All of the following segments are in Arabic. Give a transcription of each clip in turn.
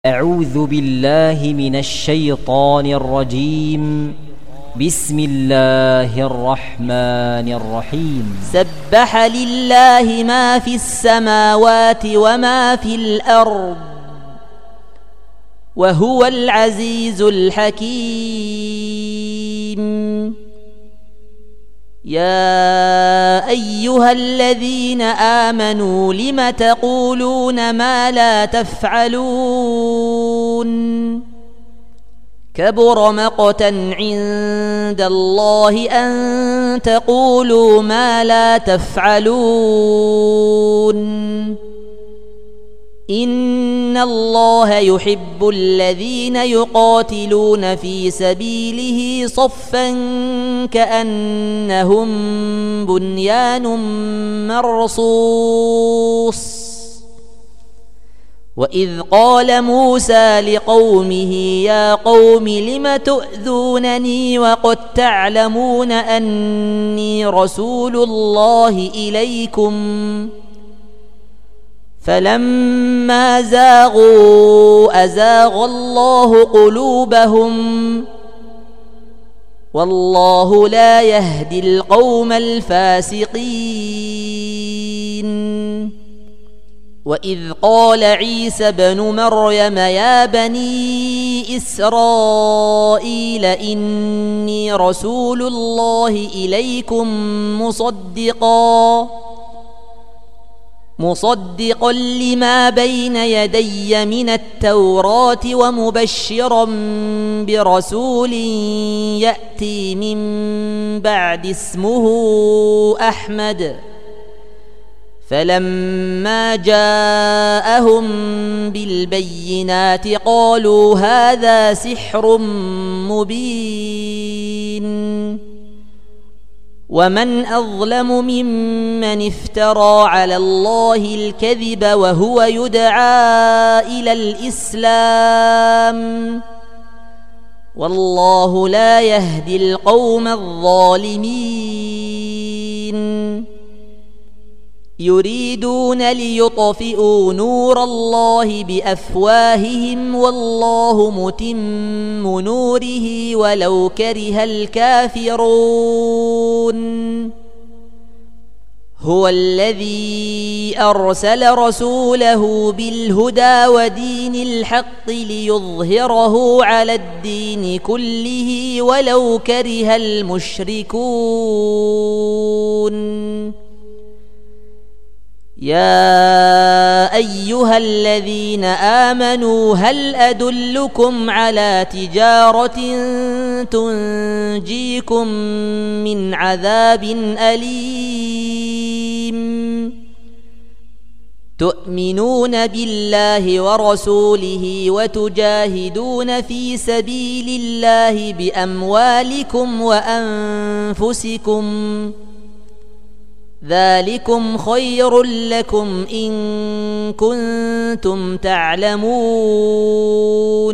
أعوذ بالله من الشيطان الرجيم. بسم الله الرحمن الرحيم. سبح لله ما في السماوات وما في الأرض وهو العزيز الحكيم. يا أيها الذين آمنوا لم تقولون ما لا تفعلون كبر مقتا عند الله أن تقولوا ما لا تفعلون. إن الله يحب الذين يقاتلون في سبيله صفا كأنهم بنيان مرصوص. وإذ قال موسى لقومه يا قوم لم تؤذونني وقد تعلمون أني رسول الله إليكم فلما زاغوا أزاغ الله قلوبهم والله لا يهدي القوم الفاسقين. وإذ قال عيسى بن مريم يا بني إسرائيل إني رسول الله إليكم مصدقا لما بين يدي من التوراة ومبشرا برسول يأتي من بعد اسمه أحمد. فلما جاءهم بالبينات قالوا هذا سحر مبين. ومن أظلم ممن افترى على الله الكذب وهو يدعى إلى الإسلام والله لا يهدي القوم الظالمين. يريدون ليطفئوا نور الله بأفواههم والله متم نوره ولو كره الكافرون. هو الذي أرسل رسوله بالهدى ودين الحق ليظهره على الدين كله ولو كره المشركون. يا أيها الذين آمنوا هل أدلكم على تجارة تنجيكم من عذاب أليم. تؤمنون بالله ورسوله وتجاهدون في سبيل الله بأموالكم وأنفسكم ذلكم خير لكم إن كنتم تعلمون.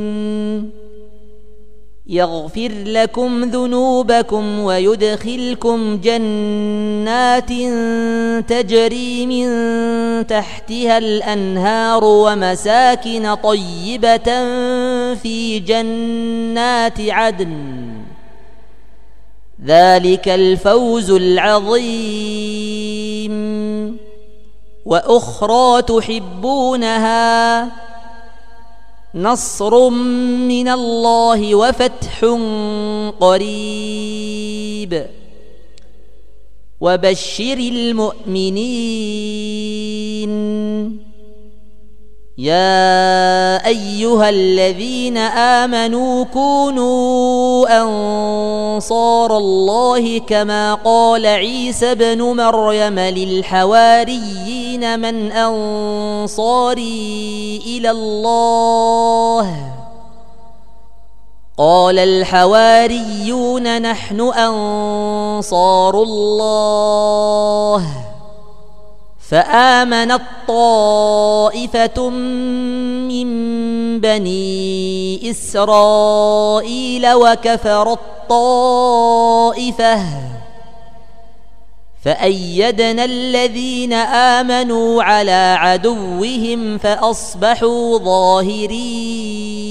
يغفر لكم ذنوبكم ويدخلكم جنات تجري من تحتها الأنهار ومساكن طيبة في جنات عدن ذلك الفوز العظيم. وأخرى تحبونها نصر من الله وفتح قريب وبشر المؤمنين. يا أيها الذين آمنوا كونوا أنصار الله كما قال عيسى بن مريم للحواريين من أنصاري إلى الله قال الحواريون نحن أنصار الله. فآمنت طائفة من بني إسرائيل وكفرت طائفة فأيدنا الذين آمنوا على عدوهم فأصبحوا ظاهرين.